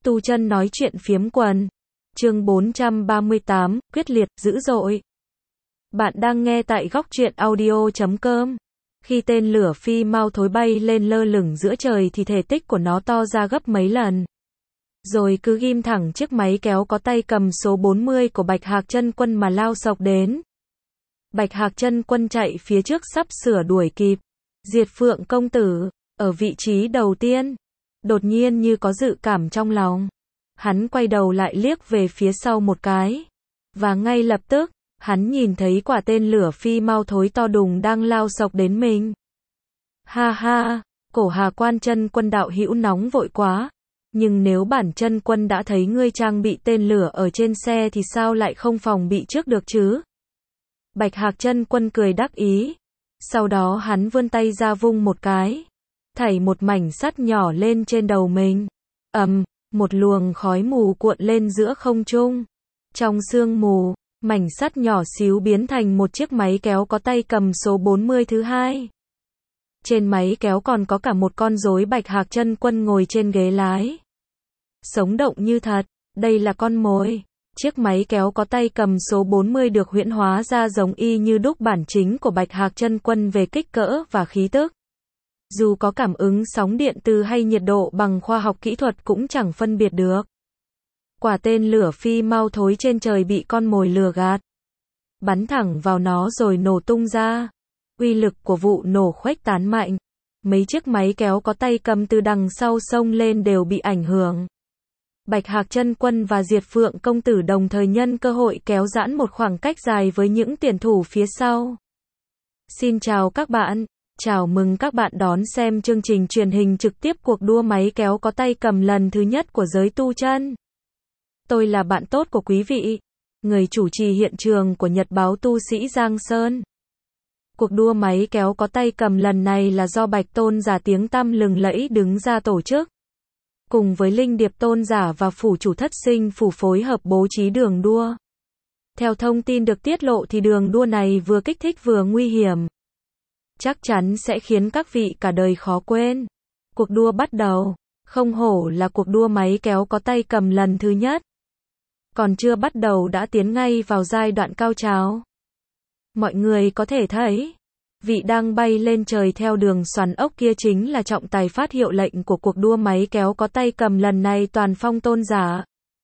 Tu Chân nói chuyện phiếm quần. Chương 438, quyết liệt, dữ dội. Bạn đang nghe tại góc truyện audio.com. Khi tên lửa phi mau thối bay lên lơ lửng giữa trời thì thể tích của nó to ra gấp mấy lần. Rồi cứ ghim thẳng chiếc máy kéo có tay cầm số 40 của Bạch Hạc Chân Quân mà lao xộc đến. Bạch Hạc Chân Quân chạy phía trước sắp sửa đuổi kịp. Diệt Phượng công tử, ở vị trí đầu tiên. Đột nhiên như có dự cảm trong lòng. Hắn quay đầu lại liếc về phía sau một cái. Và ngay lập tức, hắn nhìn thấy quả tên lửa phi mau thối to đùng đang lao xộc đến mình. Ha ha, Cổ Hà Quan Chân Quân đạo hữu nóng vội quá. Nhưng nếu bản chân quân đã thấy ngươi trang bị tên lửa ở trên xe thì sao lại không phòng bị trước được chứ? Bạch Hạc Chân Quân cười đắc ý. Sau đó hắn vươn tay ra vung một cái. Thảy một mảnh sắt nhỏ lên trên đầu mình. Một luồng khói mù cuộn lên giữa không trung. Trong sương mù, mảnh sắt nhỏ xíu biến thành một chiếc máy kéo có tay cầm số 40 thứ hai. Trên máy kéo còn có cả một con rối Bạch Hạc Chân Quân ngồi trên ghế lái. Sống động như thật, đây là con mồi. Chiếc máy kéo có tay cầm số 40 được huyễn hóa ra giống y như đúc bản chính của Bạch Hạc Chân Quân về kích cỡ và khí tức. Dù có cảm ứng sóng điện từ hay nhiệt độ bằng khoa học kỹ thuật cũng chẳng phân biệt được. Quả tên lửa phi mau thối trên trời bị con mồi lừa gạt. Bắn thẳng vào nó rồi nổ tung ra. Uy lực của vụ nổ khuếch tán mạnh. Mấy chiếc máy kéo có tay cầm từ đằng sau xông lên đều bị ảnh hưởng. Bạch Hạc Chân Quân và Diệt Phượng công tử đồng thời nhân cơ hội kéo giãn một khoảng cách dài với những tuyển thủ phía sau. Xin chào các bạn. Chào mừng các bạn đón xem chương trình truyền hình trực tiếp cuộc đua máy kéo có tay cầm lần thứ nhất của giới tu chân. Tôi là bạn tốt của quý vị, người chủ trì hiện trường của Nhật báo Tu Sĩ Giang Sơn. Cuộc đua máy kéo có tay cầm lần này là do Bạch Tôn Giả tiếng tăm lừng lẫy đứng ra tổ chức. Cùng với Linh Điệp Tôn Giả và Phủ Chủ Thất Sinh Phủ phối hợp bố trí đường đua. Theo thông tin được tiết lộ thì đường đua này vừa kích thích vừa nguy hiểm. Chắc chắn sẽ khiến các vị cả đời khó quên. Cuộc đua bắt đầu. Không hổ là cuộc đua máy kéo có tay cầm lần thứ nhất. Còn chưa bắt đầu đã tiến ngay vào giai đoạn cao trào. Mọi người có thể thấy, vị đang bay lên trời theo đường xoắn ốc kia chính là trọng tài phát hiệu lệnh của cuộc đua máy kéo có tay cầm lần này, Toàn Phong Tôn Giả.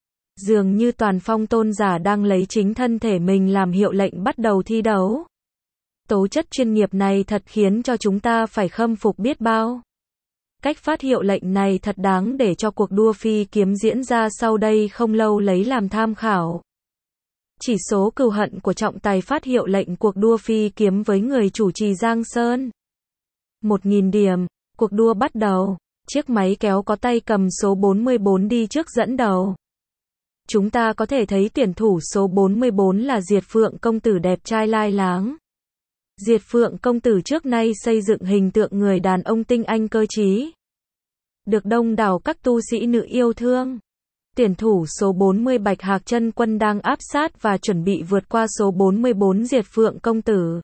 Dường như Toàn Phong Tôn Giả đang lấy chính thân thể mình làm hiệu lệnh bắt đầu thi đấu. Tố chất chuyên nghiệp này thật khiến cho chúng ta phải khâm phục biết bao. Cách phát hiệu lệnh này thật đáng để cho cuộc đua phi kiếm diễn ra sau đây không lâu lấy làm tham khảo. Chỉ số cừu hận của trọng tài phát hiệu lệnh cuộc đua phi kiếm với người chủ trì Giang Sơn. 1000 điểm, cuộc đua bắt đầu. Chiếc máy kéo có tay cầm số 44 đi trước dẫn đầu. Chúng ta có thể thấy tuyển thủ số 44 là Diệt Phượng công tử đẹp trai lai láng. Diệt Phượng công tử trước nay xây dựng hình tượng người đàn ông tinh anh cơ trí, được đông đảo các tu sĩ nữ yêu thương. Tuyển thủ số 40 Bạch Hạc Chân Quân đang áp sát và chuẩn bị vượt qua số 44 Diệt Phượng công tử.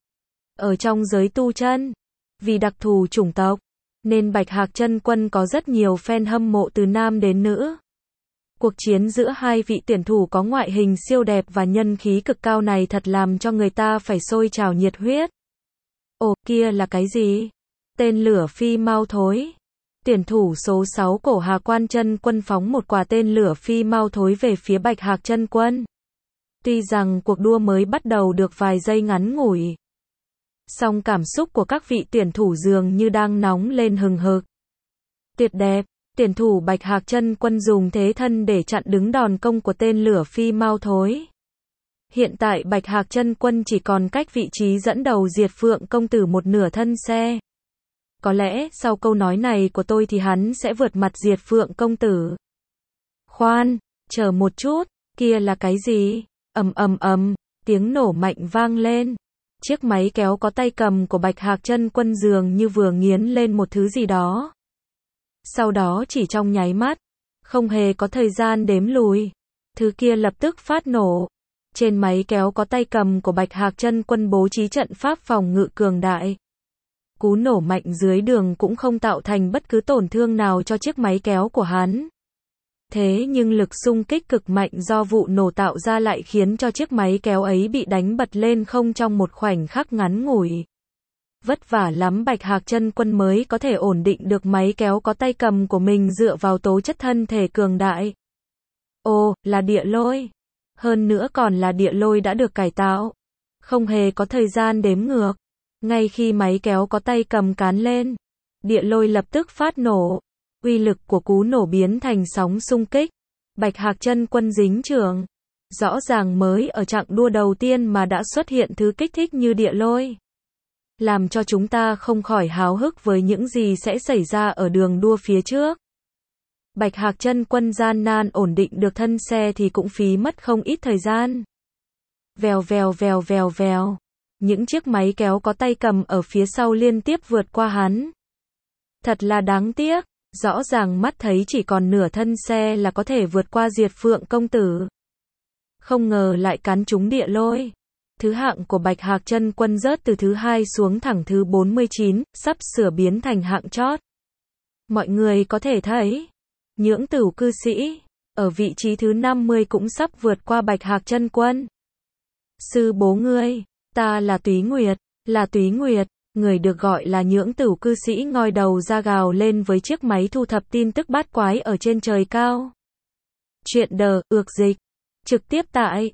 Ở trong giới tu chân, vì đặc thù chủng tộc, nên Bạch Hạc Chân Quân có rất nhiều fan hâm mộ từ nam đến nữ. Cuộc chiến giữa hai vị tuyển thủ có ngoại hình siêu đẹp và nhân khí cực cao này thật làm cho người ta phải sôi trào nhiệt huyết. Ồ, kia là cái gì? Tên lửa phi mau thối. Tuyển thủ số 6 Cổ Hà Quan Chân Quân phóng một quả tên lửa phi mau thối về phía Bạch Hạc Chân Quân. Tuy rằng cuộc đua mới bắt đầu được vài giây ngắn ngủi, song cảm xúc của các vị tuyển thủ dường như đang nóng lên hừng hực. Tuyệt đẹp. Tuyển thủ Bạch Hạc Chân Quân dùng thế thân để chặn đứng đòn công của tên lửa phi mau thối. Hiện tại Bạch Hạc Chân Quân chỉ còn cách vị trí dẫn đầu Diệt Phượng công tử một nửa thân xe. Có lẽ sau câu nói này của tôi thì hắn sẽ vượt mặt Diệt Phượng công tử. Khoan, chờ một chút, kia là cái gì? Tiếng nổ mạnh vang lên. Chiếc máy kéo có tay cầm của Bạch Hạc Chân Quân dường như vừa nghiến lên một thứ gì đó. Sau đó chỉ trong nháy mắt, không hề có thời gian đếm lùi, thứ kia lập tức phát nổ. Trên máy kéo có tay cầm của Bạch Hạc Chân Quân bố trí trận pháp phòng ngự cường đại. Cú nổ mạnh dưới đường cũng không tạo thành bất cứ tổn thương nào cho chiếc máy kéo của hắn. Thế nhưng lực xung kích cực mạnh do vụ nổ tạo ra lại khiến cho chiếc máy kéo ấy bị đánh bật lên không trong một khoảnh khắc ngắn ngủi. Vất vả lắm Bạch Hạc Chân Quân mới có thể ổn định được máy kéo có tay cầm của mình dựa vào tố chất thân thể cường đại. Ồ, là địa lôi. Hơn nữa còn là địa lôi đã được cải tạo. Không hề có thời gian đếm ngược. Ngay khi máy kéo có tay cầm cán lên, địa lôi lập tức phát nổ. Uy lực của cú nổ biến thành sóng xung kích. Bạch Hạc Chân Quân dính chưởng. Rõ ràng mới ở chặng đua đầu tiên mà đã xuất hiện thứ kích thích như địa lôi. Làm cho chúng ta không khỏi háo hức với những gì sẽ xảy ra ở đường đua phía trước. Bạch Hạc Chân Quân gian nan ổn định được thân xe thì cũng phí mất không ít thời gian. Vèo vèo vèo vèo vèo. Những chiếc máy kéo có tay cầm ở phía sau liên tiếp vượt qua hắn. Thật là đáng tiếc, rõ ràng mắt thấy chỉ còn nửa thân xe là có thể vượt qua Diệt Phượng công tử. Không ngờ lại cán trúng địa lôi. Thứ hạng của Bạch Hạc Chân Quân rớt từ thứ 2 xuống thẳng thứ 49, sắp sửa biến thành hạng chót. Mọi người có thể thấy, Nhưỡng Tửu cư sĩ, ở vị trí thứ 50 cũng sắp vượt qua Bạch Hạc Chân Quân. Sư bố ngươi, ta là Túy Nguyệt, người được gọi là Nhưỡng Tửu cư sĩ ngoi đầu ra gào lên với chiếc máy thu thập tin tức bát quái ở trên trời cao. Chuyện đờ, ược dịch, trực tiếp tại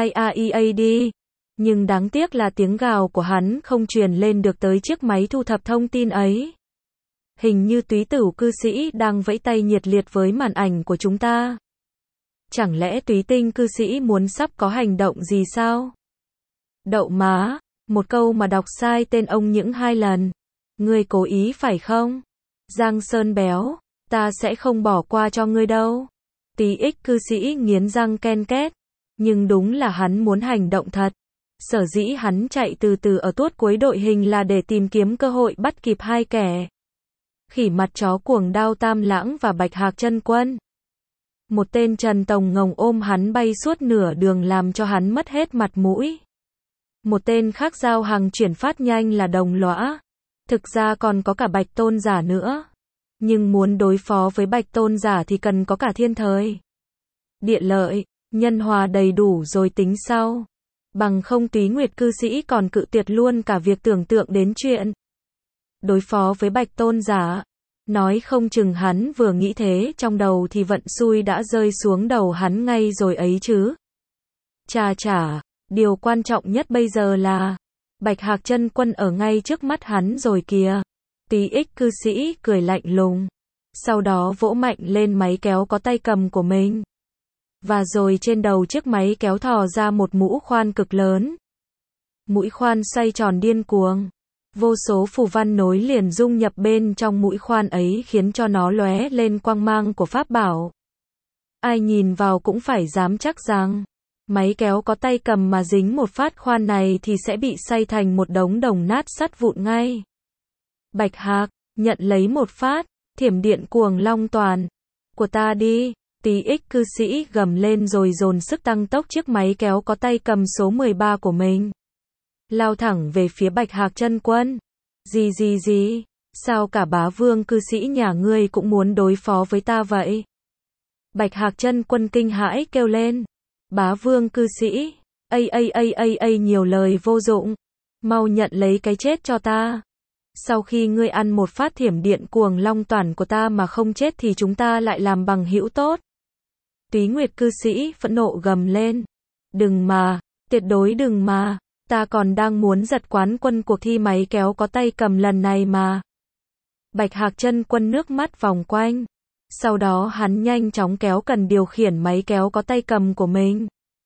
IAEAD. Nhưng đáng tiếc là tiếng gào của hắn không truyền lên được tới chiếc máy thu thập thông tin ấy. Hình như Túy Tửu cư sĩ đang vẫy tay nhiệt liệt với màn ảnh của chúng ta. Chẳng lẽ Túy Tinh cư sĩ muốn sắp có hành động gì sao? Đậu má, một câu mà đọc sai tên ông những 2 lần. Ngươi cố ý phải không? Giang Sơn béo, ta sẽ không bỏ qua cho ngươi đâu. Tí ích cư sĩ nghiến răng ken két. Nhưng đúng là hắn muốn hành động thật. Sở dĩ hắn chạy từ từ ở tuốt cuối đội hình là để tìm kiếm cơ hội bắt kịp 2 kẻ. Khỉ mặt chó cuồng đao Tam Lãng và Bạch Hạc Chân Quân. Một tên Trần Tồng Ngồng ôm hắn bay suốt nửa đường làm cho hắn mất hết mặt mũi. Một tên khác giao hàng chuyển phát nhanh là Đồng Lõa. Thực ra còn có cả Bạch Tôn Giả nữa. Nhưng muốn đối phó với Bạch Tôn Giả thì cần có cả thiên thời, địa lợi, nhân hòa đầy đủ rồi tính sau. Bằng không Túy Nguyệt cư sĩ còn cự tuyệt luôn cả việc tưởng tượng đến chuyện đối phó với Bạch Tôn Giả. Nói không chừng hắn vừa nghĩ thế trong đầu thì vận xui đã rơi xuống đầu hắn ngay rồi ấy chứ. Chà, điều quan trọng nhất bây giờ là Bạch Hạc Chân Quân ở ngay trước mắt hắn rồi kìa. Tí ích cư sĩ cười lạnh lùng. Sau đó vỗ mạnh lên máy kéo có tay cầm của mình. Và rồi trên đầu chiếc máy kéo thò ra một mũ khoan cực lớn. Mũi khoan xoay tròn điên cuồng. Vô số phù văn nối liền dung nhập bên trong mũi khoan ấy khiến cho nó lóe lên quang mang của pháp bảo. Ai nhìn vào cũng phải dám chắc rằng máy kéo có tay cầm mà dính một phát khoan này thì sẽ bị xay thành một đống đồng nát sắt vụn ngay. Bạch Hạc, nhận lấy một phát, thiểm điện cuồng long toàn của ta đi. Tí ích cư sĩ gầm lên rồi dồn sức tăng tốc chiếc máy kéo có tay cầm số 13 của mình. Lao thẳng về phía Bạch Hạc Chân Quân. Gì? Sao cả bá vương cư sĩ nhà ngươi cũng muốn đối phó với ta vậy? Bạch Hạc Chân Quân kinh hãi kêu lên. Bá vương cư sĩ, nhiều lời vô dụng. Mau nhận lấy cái chết cho ta. Sau khi ngươi ăn một phát thiểm điện cuồng long toàn của ta mà không chết thì chúng ta lại làm bằng hữu tốt. Túy Nguyệt cư sĩ phẫn nộ gầm lên. Đừng mà, tuyệt đối đừng mà, ta còn đang muốn giật quán quân cuộc thi máy kéo có tay cầm lần này mà. Bạch Hạc Chân Quân nước mắt vòng quanh. Sau đó hắn nhanh chóng kéo cần điều khiển máy kéo có tay cầm của mình.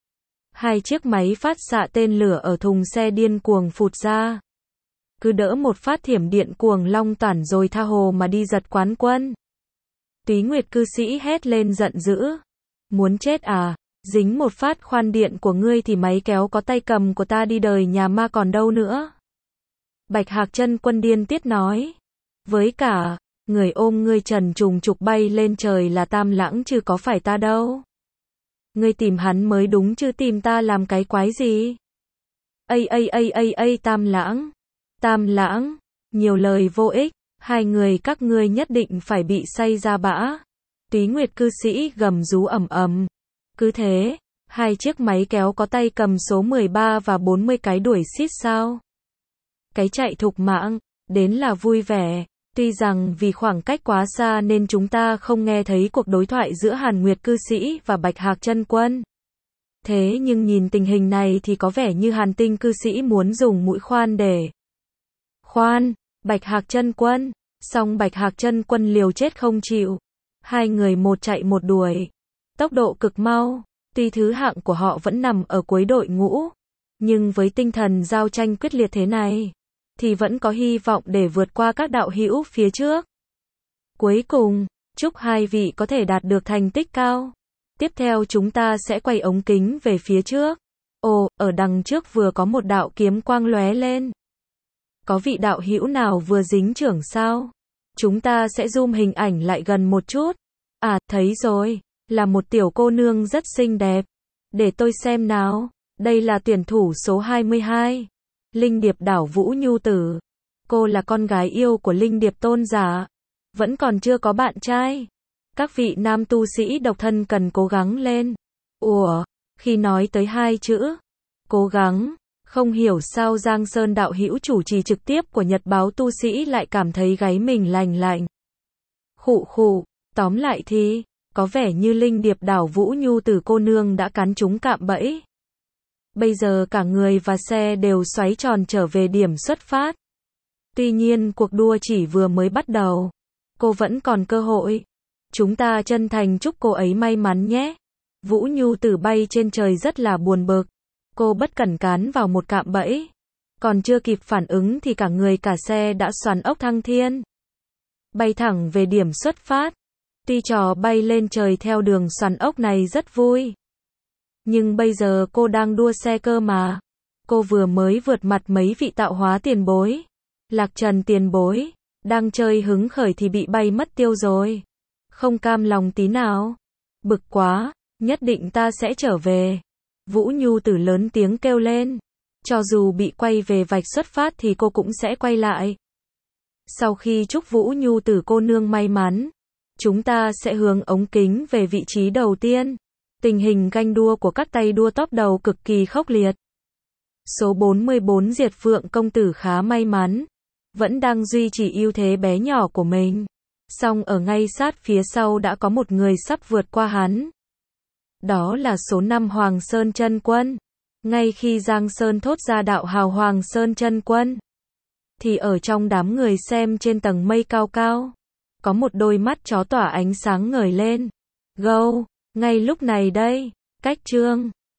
2 chiếc máy phát xạ tên lửa ở thùng xe điên cuồng phụt ra. Cứ đỡ một phát thiểm điện cuồng long toàn rồi tha hồ mà đi giật quán quân. Túy Nguyệt cư sĩ hét lên giận dữ. Muốn chết à? Dính một phát khoan điện của ngươi thì máy kéo có tay cầm của ta đi đời nhà ma còn đâu nữa. Bạch Hạc Chân Quân điên tiết nói. Với cả, người ôm ngươi trần trùng trục bay lên trời là Tam Lãng chứ có phải ta đâu. Ngươi tìm hắn mới đúng chứ tìm ta làm cái quái gì? Tam Lãng, nhiều lời vô ích, 2 người các ngươi nhất định phải bị xay ra bã. Túy Nguyệt cư sĩ gầm rú ầm ầm. Cứ thế, hai chiếc máy kéo có tay cầm số 13 và 40 cái đuổi xít sao. Cái chạy thục mạng, đến là vui vẻ. Tuy rằng vì khoảng cách quá xa nên chúng ta không nghe thấy cuộc đối thoại giữa Hàn Nguyệt cư sĩ và Bạch Hạc Chân Quân. Thế nhưng nhìn tình hình này thì có vẻ như Hàn Tinh cư sĩ muốn dùng mũi khoan để khoan Bạch Hạc Chân Quân, song Bạch Hạc Chân Quân liều chết không chịu. Hai người một chạy một đuổi, tốc độ cực mau. Tuy thứ hạng của họ vẫn nằm ở cuối đội ngũ, nhưng với tinh thần giao tranh quyết liệt thế này, thì vẫn có hy vọng để vượt qua các đạo hữu phía trước. Cuối cùng, chúc hai vị có thể đạt được thành tích cao. Tiếp theo chúng ta sẽ quay ống kính về phía trước. Ồ, ở đằng trước vừa có một đạo kiếm quang lóe lên. Có vị đạo hữu nào vừa dính chưởng sao? Chúng ta sẽ zoom hình ảnh lại gần một chút. À, thấy rồi, là một tiểu cô nương rất xinh đẹp. Để tôi xem nào, đây là tuyển thủ số 22. Linh Điệp đảo Vũ Nhu Tử. Cô là con gái yêu của Linh Điệp tôn giả. Vẫn còn chưa có bạn trai. Các vị nam tu sĩ độc thân cần cố gắng lên. Ủa, khi nói tới hai chữ cố gắng, không hiểu sao Giang Sơn đạo hữu chủ trì trực tiếp của Nhật báo tu sĩ lại cảm thấy gáy mình lành lạnh. Khụ khụ, tóm lại thì, có vẻ như Linh Điệp đảo Vũ Nhu Tử cô nương đã cắn trúng cạm bẫy. Bây giờ cả người và xe đều xoáy tròn trở về điểm xuất phát. Tuy nhiên cuộc đua chỉ vừa mới bắt đầu. Cô vẫn còn cơ hội. Chúng ta chân thành chúc cô ấy may mắn nhé. Vũ Nhu Tử bay trên trời rất là buồn bực. Cô bất cẩn cán vào một cạm bẫy. Còn chưa kịp phản ứng thì cả người cả xe đã xoắn ốc thăng thiên. Bay thẳng về điểm xuất phát. Tuy trò bay lên trời theo đường xoắn ốc này rất vui. Nhưng bây giờ cô đang đua xe cơ mà. Cô vừa mới vượt mặt mấy vị tạo hóa tiền bối. Lạc Trần tiền bối. Đang chơi hứng khởi thì bị bay mất tiêu rồi. Không cam lòng tí nào. Bực quá, nhất định ta sẽ trở về. Vũ Nhu Tử lớn tiếng kêu lên. Cho dù bị quay về vạch xuất phát thì cô cũng sẽ quay lại. Sau khi chúc Vũ Nhu Tử cô nương may mắn, chúng ta sẽ hướng ống kính về vị trí đầu tiên. Tình hình ganh đua của các tay đua top đầu cực kỳ khốc liệt. Số 44 Diệt Phượng công tử khá may mắn, vẫn đang duy trì ưu thế bé nhỏ của mình. Song ở ngay sát phía sau đã có một người sắp vượt qua hắn. Đó là số 5 Hoàng Sơn Chân Quân. Ngay khi Giang Sơn thốt ra đạo hào Hoàng Sơn Chân Quân, thì ở trong đám người xem trên tầng mây cao cao, có một đôi mắt chó tỏa ánh sáng ngời lên. Gâu, ngay lúc này đây, cách Trương